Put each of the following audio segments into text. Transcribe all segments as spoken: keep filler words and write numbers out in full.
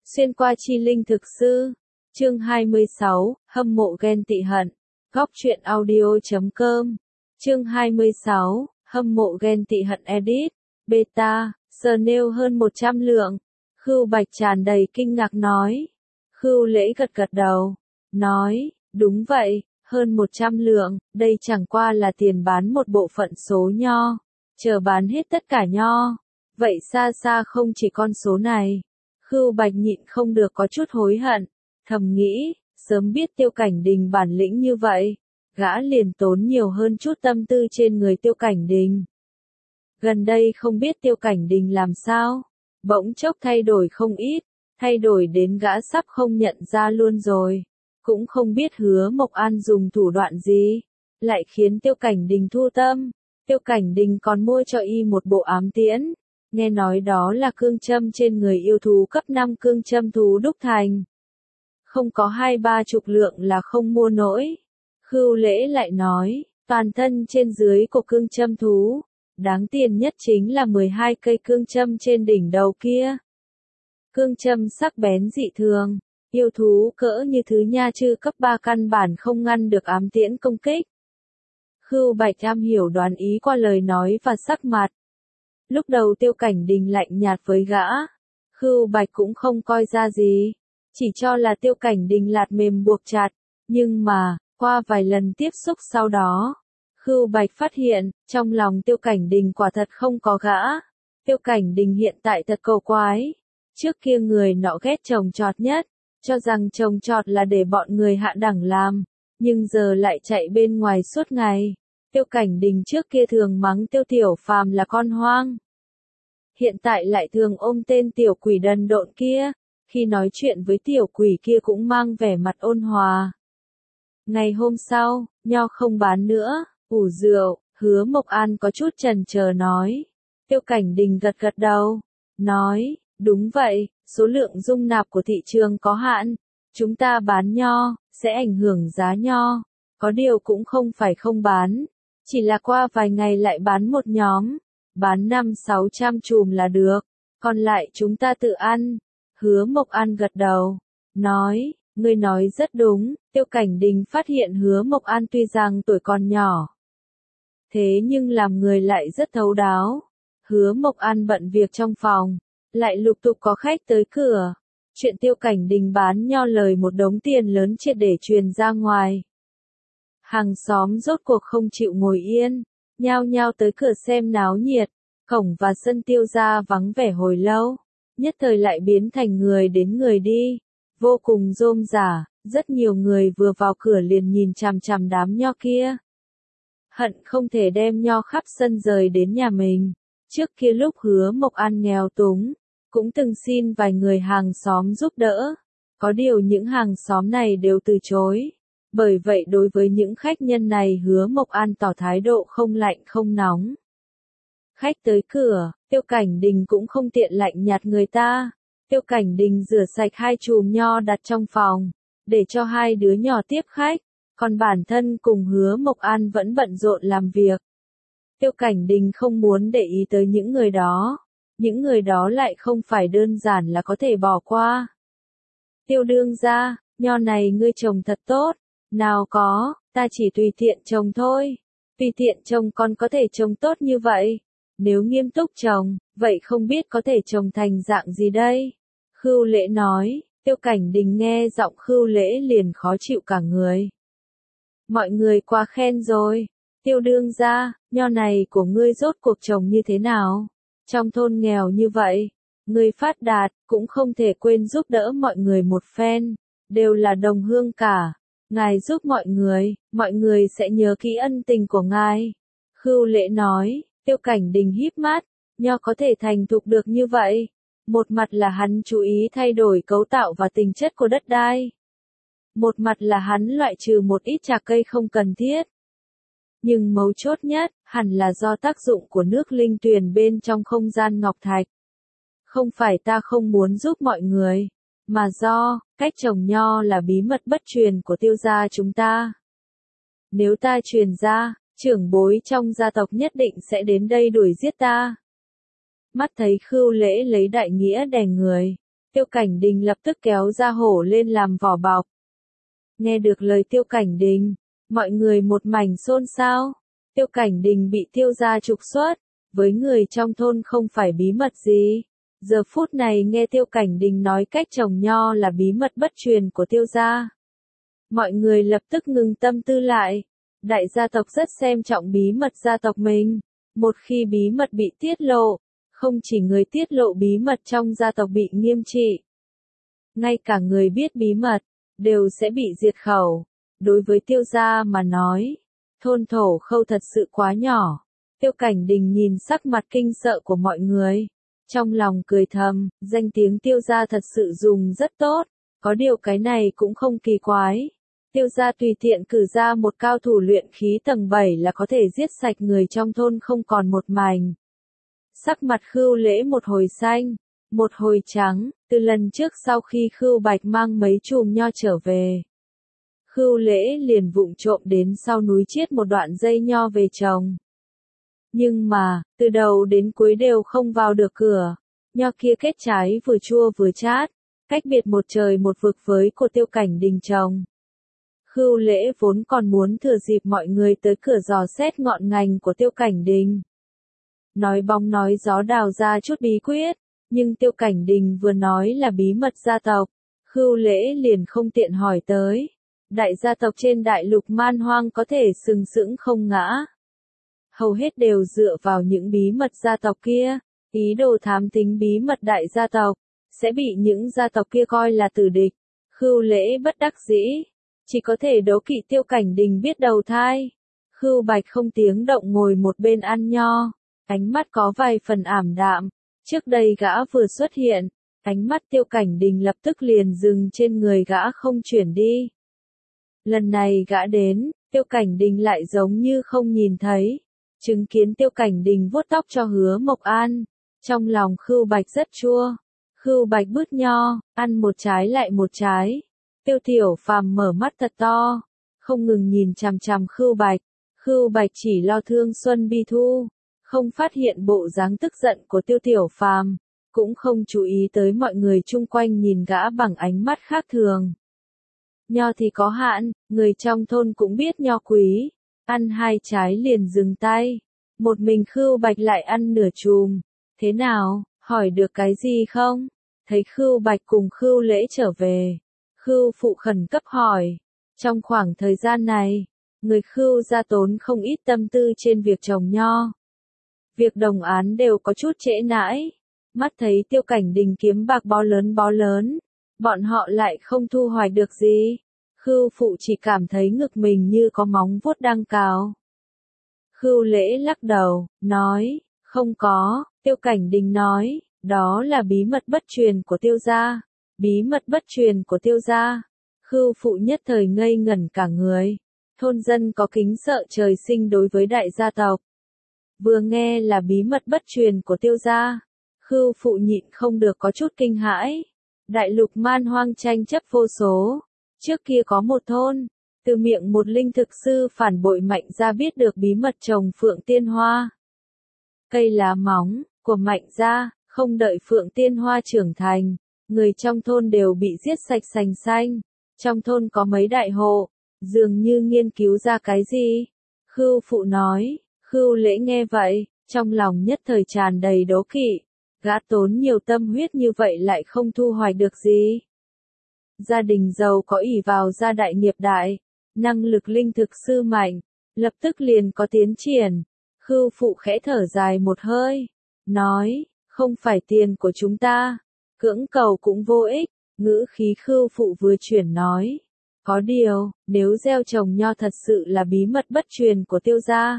Xuyên qua chi linh thực sư. Chương hai mươi sáu, hâm mộ ghen tị hận. Góc truyện audio chấm com. Chương hai mươi sáu, hâm mộ ghen tị hận edit. Beta, Snail hơn một trăm lượng. Khưu Bạch tràn đầy kinh ngạc nói. Khưu Lễ gật gật đầu. Nói, đúng vậy, hơn một trăm lượng, đây chẳng qua là tiền bán một bộ phận số nho. Chờ bán hết tất cả nho. Vậy xa xa không chỉ con số này. Khưu Bạch nhịn không được có chút hối hận, thầm nghĩ, sớm biết Tiêu Cảnh Đình bản lĩnh như vậy, gã liền tốn nhiều hơn chút tâm tư trên người Tiêu Cảnh Đình. Gần đây không biết Tiêu Cảnh Đình làm sao, bỗng chốc thay đổi không ít, thay đổi đến gã sắp không nhận ra luôn rồi, cũng không biết Hứa Mộc An dùng thủ đoạn gì, lại khiến Tiêu Cảnh Đình thu tâm. Tiêu Cảnh Đình còn mua cho y một bộ ám tiễn. Nghe nói đó là cương châm trên người yêu thú cấp năm cương châm thú đúc thành. Không có hai ba chục lượng là không mua nổi. Khưu Lễ lại nói, toàn thân trên dưới của cương châm thú. Đáng tiền nhất chính là mười hai cây cương châm trên đỉnh đầu kia. Cương châm sắc bén dị thường. Yêu thú cỡ như thứ nha chư cấp ba căn bản không ngăn được ám tiễn công kích. Khưu Bạch am hiểu đoán ý qua lời nói và sắc mặt. Lúc đầu Tiêu Cảnh Đình lạnh nhạt với gã, Khưu Bạch cũng không coi ra gì, chỉ cho là Tiêu Cảnh Đình lạt mềm buộc chặt, nhưng mà, qua vài lần tiếp xúc sau đó, Khưu Bạch phát hiện, trong lòng Tiêu Cảnh Đình quả thật không có gã. Tiêu Cảnh Đình hiện tại thật cầu quái, trước kia người nọ ghét trồng trọt nhất, cho rằng trồng trọt là để bọn người hạ đẳng làm, nhưng giờ lại chạy bên ngoài suốt ngày. Tiêu Cảnh Đình trước kia thường mắng Tiêu Tiểu Phàm là con hoang. Hiện tại lại thường ôm tên tiểu quỷ đần độn kia, khi nói chuyện với tiểu quỷ kia cũng mang vẻ mặt ôn hòa. Ngày hôm sau, nho không bán nữa, ủ rượu, Hứa Mộc An có chút chần chờ nói. Tiêu Cảnh Đình gật gật đầu, nói, đúng vậy, số lượng dung nạp của thị trường có hạn, chúng ta bán nho, sẽ ảnh hưởng giá nho, có điều cũng không phải không bán. Chỉ là qua vài ngày lại bán một nhóm, bán năm sáu trăm chùm là được, còn lại chúng ta tự ăn. Hứa Mộc An gật đầu, nói, ngươi nói rất đúng. Tiêu Cảnh Đình phát hiện Hứa Mộc An tuy rằng tuổi còn nhỏ, thế nhưng làm người lại rất thấu đáo. Hứa Mộc An bận việc trong phòng, lại lục tục có khách tới cửa. Chuyện Tiêu Cảnh Đình bán nho lời một đống tiền lớn triệt để truyền ra ngoài. Hàng xóm rốt cuộc không chịu ngồi yên, nhao nhao tới cửa xem náo nhiệt, cổng và sân Tiêu gia vắng vẻ hồi lâu, nhất thời lại biến thành người đến người đi, vô cùng rôm rả, rất nhiều người vừa vào cửa liền nhìn chằm chằm đám nho kia. Hận không thể đem nho khắp sân rời đến nhà mình. Trước kia lúc Hứa Mộc An nghèo túng, cũng từng xin vài người hàng xóm giúp đỡ, có điều những hàng xóm này đều từ chối. Bởi vậy đối với những khách nhân này Hứa Mộc An tỏ thái độ không lạnh không nóng. Khách tới cửa, Tiêu Cảnh Đình cũng không tiện lạnh nhạt người ta. Tiêu Cảnh Đình rửa sạch hai chùm nho đặt trong phòng, để cho hai đứa nhỏ tiếp khách, còn bản thân cùng Hứa Mộc An vẫn bận rộn làm việc. Tiêu Cảnh Đình không muốn để ý tới những người đó, những người đó lại không phải đơn giản là có thể bỏ qua. Tiêu đương gia, nho này ngươi trồng thật tốt. Nào có, ta chỉ tùy tiện trồng thôi. Tùy tiện trồng còn có thể trồng tốt như vậy. Nếu nghiêm túc trồng, vậy không biết có thể trồng thành dạng gì đây? Khưu Lễ nói. Tiêu Cảnh Đình nghe giọng Khưu Lễ liền khó chịu cả người. Mọi người quá khen rồi. Tiêu đương gia, nho này của ngươi rốt cuộc trồng như thế nào? Trong thôn nghèo như vậy, ngươi phát đạt, cũng không thể quên giúp đỡ mọi người một phen. Đều là đồng hương cả. Ngài giúp mọi người, mọi người sẽ nhớ kỹ ân tình của ngài. Khưu Lễ nói. Tiêu Cảnh Đình híp mắt, nho có thể thành thục được như vậy. Một mặt là hắn chú ý thay đổi cấu tạo và tính chất của đất đai. Một mặt là hắn loại trừ một ít trà cây không cần thiết. Nhưng mấu chốt nhất, hẳn là do tác dụng của nước linh tuyền bên trong không gian ngọc thạch. Không phải ta không muốn giúp mọi người, mà do, cách trồng nho là bí mật bất truyền của Tiêu gia chúng ta. Nếu ta truyền ra, trưởng bối trong gia tộc nhất định sẽ đến đây đuổi giết ta. Mắt thấy Khưu Lễ lấy đại nghĩa đè người, Tiêu Cảnh Đình lập tức kéo ra hổ lên làm vỏ bọc. Nghe được lời Tiêu Cảnh Đình, mọi người một mảnh xôn xao. Tiêu Cảnh Đình bị Tiêu gia trục xuất, với người trong thôn không phải bí mật gì. Giờ phút này nghe Tiêu Cảnh Đình nói cách trồng nho là bí mật bất truyền của Tiêu gia. Mọi người lập tức ngừng tâm tư lại. Đại gia tộc rất xem trọng bí mật gia tộc mình. Một khi bí mật bị tiết lộ, không chỉ người tiết lộ bí mật trong gia tộc bị nghiêm trị. Ngay cả người biết bí mật, đều sẽ bị diệt khẩu. Đối với Tiêu gia mà nói, thôn Thổ Khâu thật sự quá nhỏ. Tiêu Cảnh Đình nhìn sắc mặt kinh sợ của mọi người. Trong lòng cười thầm, danh tiếng Tiêu gia thật sự dùng rất tốt. Có điều cái này cũng không kỳ quái. Tiêu gia tùy tiện cử ra một cao thủ luyện khí tầng bảy là có thể giết sạch người trong thôn không còn một mảnh. Sắc mặt Khưu Lễ một hồi xanh, một hồi trắng, từ lần trước sau khi Khưu Bạch mang mấy chùm nho trở về. Khưu Lễ liền vụng trộm đến sau núi chiết một đoạn dây nho về trồng. Nhưng mà, từ đầu đến cuối đều không vào được cửa. Nho kia kết trái vừa chua vừa chát, cách biệt một trời một vực với của Tiêu Cảnh Đình trồng. Khưu Lễ vốn còn muốn thừa dịp mọi người tới cửa dò xét ngọn ngành của Tiêu Cảnh Đình. Nói bóng nói gió đào ra chút bí quyết, nhưng Tiêu Cảnh Đình vừa nói là bí mật gia tộc, Khưu Lễ liền không tiện hỏi tới. Đại gia tộc trên đại lục man hoang có thể sừng sững không ngã. Hầu hết đều dựa vào những bí mật gia tộc kia, ý đồ thám tính bí mật đại gia tộc, sẽ bị những gia tộc kia coi là tử địch. Khưu Lễ bất đắc dĩ, chỉ có thể đố kỵ Tiêu Cảnh Đình biết đầu thai. Khưu Bạch không tiếng động ngồi một bên ăn nho, ánh mắt có vài phần ảm đạm. Trước đây gã vừa xuất hiện, ánh mắt Tiêu Cảnh Đình lập tức liền dừng trên người gã không chuyển đi. Lần này gã đến, Tiêu Cảnh Đình lại giống như không nhìn thấy. Chứng kiến Tiêu Cảnh Đình vuốt tóc cho Hứa Mộc An, trong lòng Khưu Bạch rất chua. Khưu Bạch bứt nho, ăn một trái lại một trái. Tiêu Tiểu Phàm mở mắt thật to, không ngừng nhìn chằm chằm Khưu Bạch. Khưu Bạch chỉ lo thương Xuân Bi Thu, không phát hiện bộ dáng tức giận của Tiêu Tiểu Phàm, cũng không chú ý tới mọi người chung quanh nhìn gã bằng ánh mắt khác thường. Nho thì có hạn, người trong thôn cũng biết nho quý, ăn hai trái liền dừng tay. Một mình Khưu Bạch lại ăn nửa chùm. Thế nào, hỏi được cái gì không? Thấy Khưu Bạch cùng Khưu Lễ trở về, Khưu phụ khẩn cấp hỏi. Trong khoảng thời gian này, người Khưu gia tốn không ít tâm tư trên việc trồng nho. Việc đồng án đều có chút trễ nãi. Mắt thấy Tiêu Cảnh Đình kiếm bạc bó lớn bó lớn, bọn họ lại không thu hoạch được gì. Khưu phụ chỉ cảm thấy ngực mình như có móng vuốt đang cào. Khưu Lễ lắc đầu, nói, không có. Tiêu Cảnh Đình nói, đó là bí mật bất truyền của Tiêu gia. Bí mật bất truyền của Tiêu gia. Khưu phụ nhất thời ngây ngẩn cả người. Thôn dân có kính sợ trời sinh đối với đại gia tộc. Vừa nghe là bí mật bất truyền của Tiêu gia, Khưu phụ nhịn không được có chút kinh hãi. Đại lục man hoang tranh chấp vô số. Trước kia có một thôn, từ miệng một linh thực sư phản bội Mạnh gia biết được bí mật trồng phượng tiên hoa. Cây lá móng của Mạnh gia, không đợi phượng tiên hoa trưởng thành, người trong thôn đều bị giết sạch sành xanh. Trong thôn có mấy đại hộ, dường như nghiên cứu ra cái gì. Khưu phụ nói. Khưu Lễ nghe vậy, trong lòng nhất thời tràn đầy đố kỵ. Gã tốn nhiều tâm huyết như vậy lại không thu hoạch được gì. Gia đình giàu có ỷ vào gia đại nghiệp đại, năng lực linh thực sư mạnh, lập tức liền có tiến triển. Khưu phụ khẽ thở dài một hơi, nói, không phải tiền của chúng ta, cưỡng cầu cũng vô ích. Ngữ khí Khưu phụ vừa chuyển nói, có điều, nếu gieo trồng nho thật sự là bí mật bất truyền của Tiêu gia,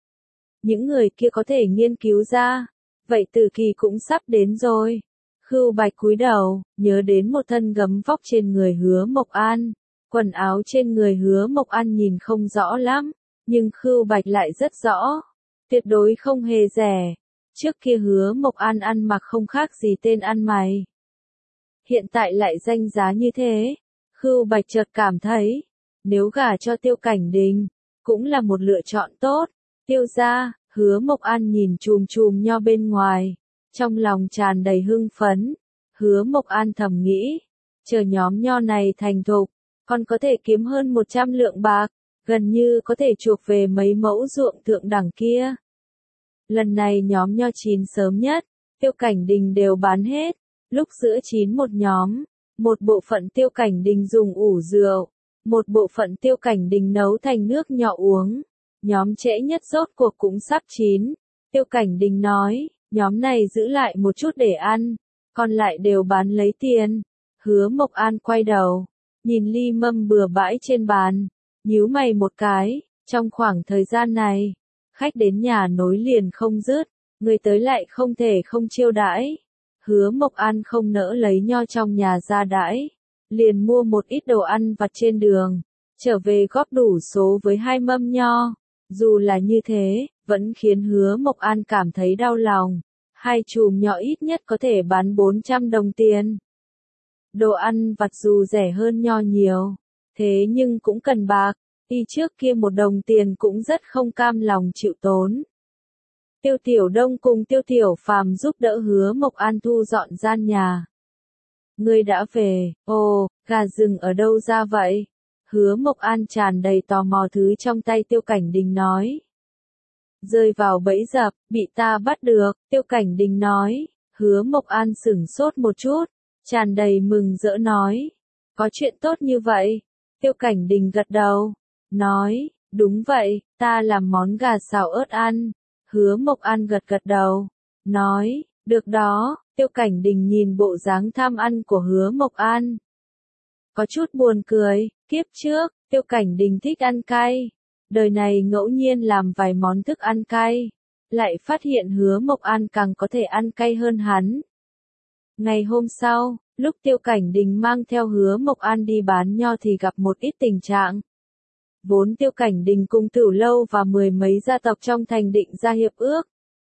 những người kia có thể nghiên cứu ra, vậy tử kỳ cũng sắp đến rồi. Khưu Bạch cúi đầu, nhớ đến một thân gấm vóc trên người Hứa Mộc An. Quần áo trên người Hứa Mộc An nhìn không rõ lắm, nhưng Khưu Bạch lại rất rõ. Tuyệt đối không hề rẻ. Trước kia Hứa Mộc An ăn mặc không khác gì tên ăn mày. Hiện tại lại danh giá như thế. Khưu Bạch chợt cảm thấy, nếu gả cho Tiêu Cảnh Đình, cũng là một lựa chọn tốt. Tiêu gia, Hứa Mộc An nhìn chùm chùm nho bên ngoài, trong lòng tràn đầy hưng phấn. Hứa Mộc An thầm nghĩ, chờ nhóm nho này thành thục, còn có thể kiếm hơn một trăm lượng bạc, gần như có thể chuộc về mấy mẫu ruộng thượng đẳng kia. Lần này nhóm nho chín sớm nhất, Tiêu Cảnh Đình đều bán hết, lúc giữa chín một nhóm, một bộ phận Tiêu Cảnh Đình dùng ủ rượu, một bộ phận Tiêu Cảnh Đình nấu thành nước nhỏ uống, nhóm trễ nhất rốt cuộc cũng sắp chín. Tiêu Cảnh Đình nói, nhóm này giữ lại một chút để ăn, còn lại đều bán lấy tiền. Hứa Mộc An quay đầu, nhìn ly mâm bừa bãi trên bàn, nhíu mày một cái, trong khoảng thời gian này, khách đến nhà nối liền không dứt, người tới lại không thể không chiêu đãi. Hứa Mộc An không nỡ lấy nho trong nhà ra đãi, liền mua một ít đồ ăn vặt trên đường, trở về góp đủ số với hai mâm nho. Dù là như thế, vẫn khiến Hứa Mộc An cảm thấy đau lòng. Hai chùm nho ít nhất có thể bán bốn trăm đồng tiền. Đồ ăn vặt dù rẻ hơn nho nhiều, thế nhưng cũng cần bạc, y trước kia một đồng tiền cũng rất không cam lòng chịu tốn. Tiêu Tiểu Đông cùng Tiêu Tiểu Phàm giúp đỡ Hứa Mộc An thu dọn gian nhà. Ngươi đã về, ồ, gà rừng ở đâu ra vậy? Hứa Mộc An tràn đầy tò mò thứ trong tay Tiêu Cảnh Đình nói. Rơi vào bẫy dập, bị ta bắt được, Tiêu Cảnh Đình nói. Hứa Mộc An sửng sốt một chút, tràn đầy mừng rỡ nói. Có chuyện tốt như vậy? Tiêu Cảnh Đình gật đầu, nói, đúng vậy, ta làm món gà xào ớt ăn. Hứa Mộc An gật gật đầu, nói, được đó. Tiêu Cảnh Đình nhìn bộ dáng tham ăn của Hứa Mộc An, có chút buồn cười. Kiếp trước, Tiêu Cảnh Đình thích ăn cay, đời này ngẫu nhiên làm vài món thức ăn cay, lại phát hiện Hứa Mộc An càng có thể ăn cay hơn hắn. Ngày hôm sau, lúc Tiêu Cảnh Đình mang theo Hứa Mộc An đi bán nho thì gặp một ít tình trạng. Vốn Tiêu Cảnh Đình cùng Tửu Lâu và mười mấy gia tộc trong thành định ra hiệp ước.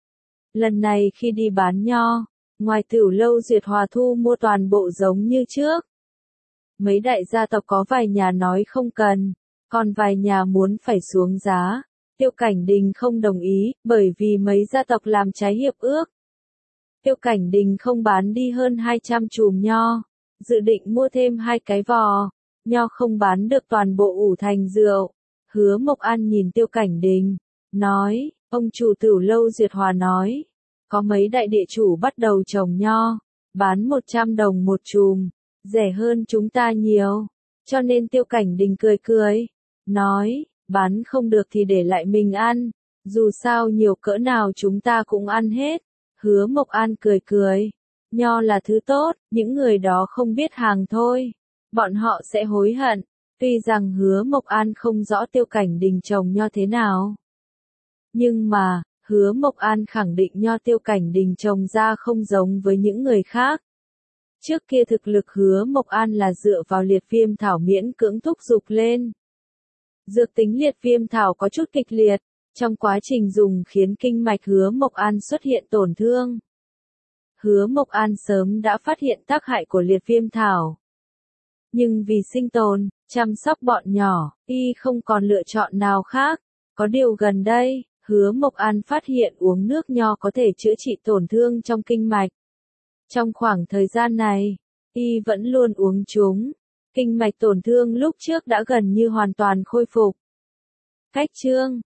Lần này khi đi bán nho, ngoài Tửu Lâu Duyệt Hòa thu mua toàn bộ giống như trước. Mấy đại gia tộc có vài nhà nói không cần, còn vài nhà muốn phải xuống giá. Tiêu Cảnh Đình không đồng ý, bởi vì mấy gia tộc làm trái hiệp ước. Tiêu Cảnh Đình không bán đi hơn hai trăm chùm nho, dự định mua thêm hai cái vò, nho không bán được toàn bộ ủ thành rượu. Hứa Mộc An nhìn Tiêu Cảnh Đình, nói, ông chủ Tửu Lâu Duyệt Hòa nói, có mấy đại địa chủ bắt đầu trồng nho, bán một trăm đồng một chùm, rẻ hơn chúng ta nhiều, cho nên Tiêu Cảnh Đình cười cười, nói, bán không được thì để lại mình ăn, dù sao nhiều cỡ nào chúng ta cũng ăn hết. Hứa Mộc An cười cười, nho là thứ tốt, những người đó không biết hàng thôi, bọn họ sẽ hối hận. Tuy rằng Hứa Mộc An không rõ Tiêu Cảnh Đình trồng nho thế nào, nhưng mà, Hứa Mộc An khẳng định nho Tiêu Cảnh Đình trồng ra không giống với những người khác. Trước kia thực lực Hứa Mộc An là dựa vào liệt viêm thảo miễn cưỡng thúc dục lên. Dược tính liệt viêm thảo có chút kịch liệt, trong quá trình dùng khiến kinh mạch Hứa Mộc An xuất hiện tổn thương. Hứa Mộc An sớm đã phát hiện tác hại của liệt viêm thảo. Nhưng vì sinh tồn, chăm sóc bọn nhỏ, y không còn lựa chọn nào khác. Có điều gần đây, Hứa Mộc An phát hiện uống nước nho có thể chữa trị tổn thương trong kinh mạch. Trong khoảng thời gian này, y vẫn luôn uống chúng. Kinh mạch tổn thương lúc trước đã gần như hoàn toàn khôi phục. Cách chương